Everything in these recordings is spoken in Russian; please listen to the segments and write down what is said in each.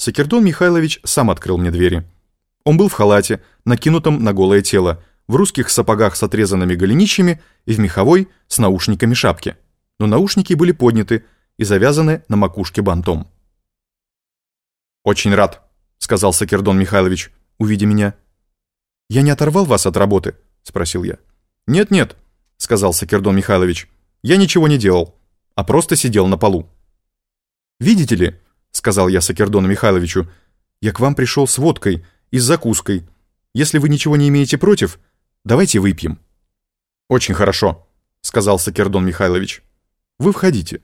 Сакердон Михайлович сам открыл мне двери. Он был в халате, накинутом на голое тело, в русских сапогах с отрезанными голенищами и в меховой с наушниками шапке. Но наушники были подняты и завязаны на макушке бантом. «Очень рад», — сказал Сакердон Михайлович, увидя меня. «Я не оторвал вас от работы?» — спросил я. «Нет-нет», — сказал Сакердон Михайлович, — «я ничего не делал, а просто сидел на полу». «Видите ли», — сказал я Сакердону Михайловичу, — «я к вам пришел с водкой и с закуской. Если вы ничего не имеете против, давайте выпьем». «Очень хорошо», — сказал Сакердон Михайлович. «Вы входите».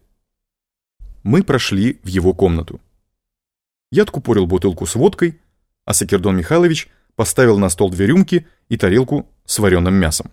Мы прошли в его комнату. Я откупорил бутылку с водкой, а Сакердон Михайлович поставил на стол 2 рюмки и тарелку с вареным мясом.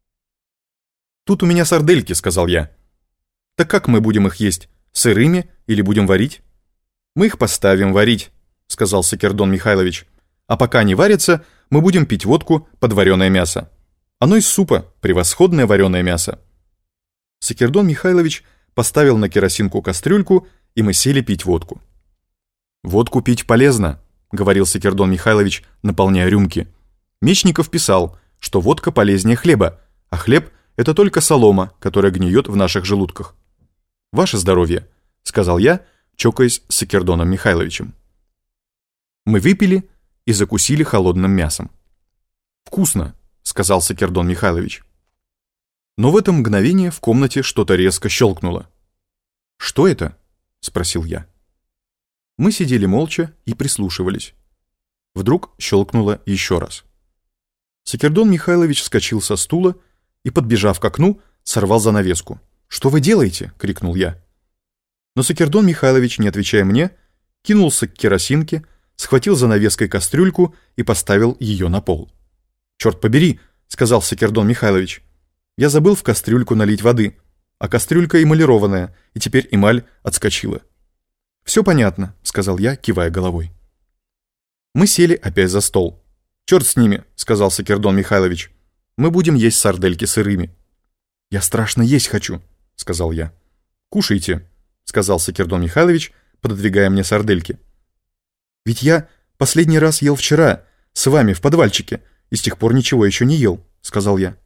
«Тут у меня сардельки», — сказал я. «Так как мы будем их есть, сырыми или будем варить?» «Мы их поставим варить», — сказал Сакердон Михайлович. «А пока они варятся, мы будем пить водку под вареное мясо. Оно из супа, превосходное вареное мясо». Сакердон Михайлович поставил на керосинку кастрюльку, и мы сели пить водку. «Водку пить полезно», — говорил Сакердон Михайлович, наполняя рюмки. Мечников писал, что водка полезнее хлеба, а хлеб — это только солома, которая гниет в наших желудках. «Ваше здоровье», — сказал я, чокаясь с Сакердоном Михайловичем. Мы выпили и закусили холодным мясом. «Вкусно», — сказал Сакердон Михайлович. Но в это мгновение в комнате что-то резко щелкнуло. «Что это?» — спросил я. Мы сидели молча и прислушивались. Вдруг щелкнуло еще раз. Сакердон Михайлович вскочил со стула и, подбежав к окну, сорвал занавеску. «Что вы делаете?» — крикнул я. Но Сакердон Михайлович, не отвечая мне, кинулся к керосинке, схватил занавеской кастрюльку и поставил ее на пол. «Черт побери!» — сказал Сакердон Михайлович. «Я забыл в кастрюльку налить воды, а кастрюлька эмалированная, и теперь эмаль отскочила». «Все понятно», — сказал я, кивая головой. Мы сели опять за стол. «Черт с ними», — сказал Сакердон Михайлович. «Мы будем есть сардельки сырыми». «Я страшно есть хочу», — сказал я. «Кушайте», — сказал Сакердон Михайлович, пододвигая мне сардельки. «Ведь я последний раз ел вчера, с вами в подвальчике, и с тех пор ничего еще не ел», — сказал я.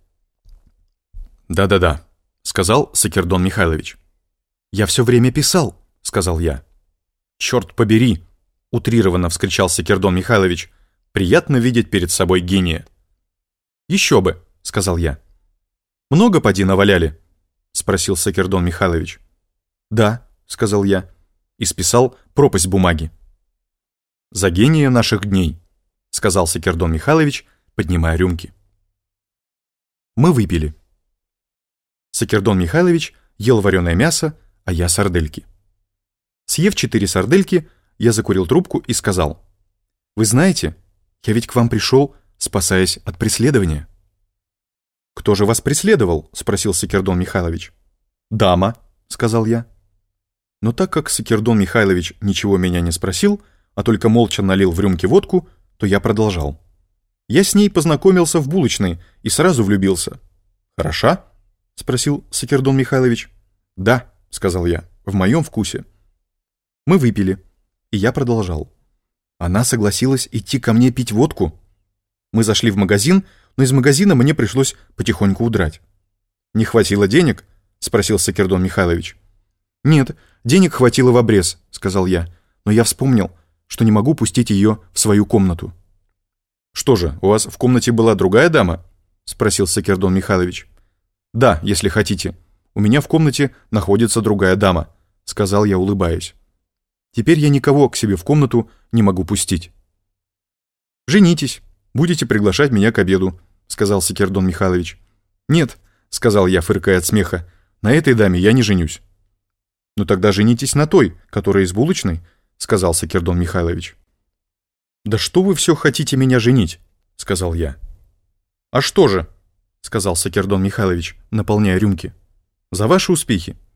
«Да-да-да», — сказал Сакердон Михайлович. «Я все время писал», — сказал я. «Черт побери!» — утрированно вскричал Сакердон Михайлович. «Приятно видеть перед собой гения». «Еще бы!» — сказал я. «Много поди наваляли?» — спросил Сакердон Михайлович. «Да», — сказал я, и списал пропасть бумаги. «За гения наших дней», — сказал Сакердон Михайлович, поднимая рюмки. Мы выпили. Сакердон Михайлович ел вареное мясо, а я сардельки. Съев 4 сардельки, я закурил трубку и сказал: «Вы знаете, я ведь к вам пришел, спасаясь от преследования». «Кто же вас преследовал?» — спросил Сакердон Михайлович. «Дама», — сказал я. Но так как Сакердон Михайлович ничего меня не спросил, а только молча налил в рюмки водку, то я продолжал. «Я с ней познакомился в булочной и сразу влюбился». «Хороша?» — спросил Сакердон Михайлович. «Да», — сказал я, — «в моем вкусе». Мы выпили, и я продолжал. Она согласилась идти ко мне пить водку. Мы зашли в магазин, но из магазина мне пришлось потихоньку удрать. «Не хватило денег?» — спросил Сакердон Михайлович. «Нет, денег хватило в обрез», — сказал я, но я вспомнил, что не могу пустить ее в свою комнату. «Что же, у вас в комнате была другая дама?» — спросил Сакердон Михайлович. «Да, если хотите. У меня в комнате находится другая дама», — сказал я, улыбаясь. «Теперь я никого к себе в комнату не могу пустить». «Женитесь, будете приглашать меня к обеду», — сказал Сакердон Михайлович. «Нет», — сказал я, фыркая от смеха, — «на этой даме я не женюсь». «Ну тогда женитесь на той, которая из булочной», — сказал Сакердон Михайлович. «Да что вы все хотите меня женить?» — сказал я. «А что же?» — сказал Сакердон Михайлович, наполняя рюмки. «За ваши успехи.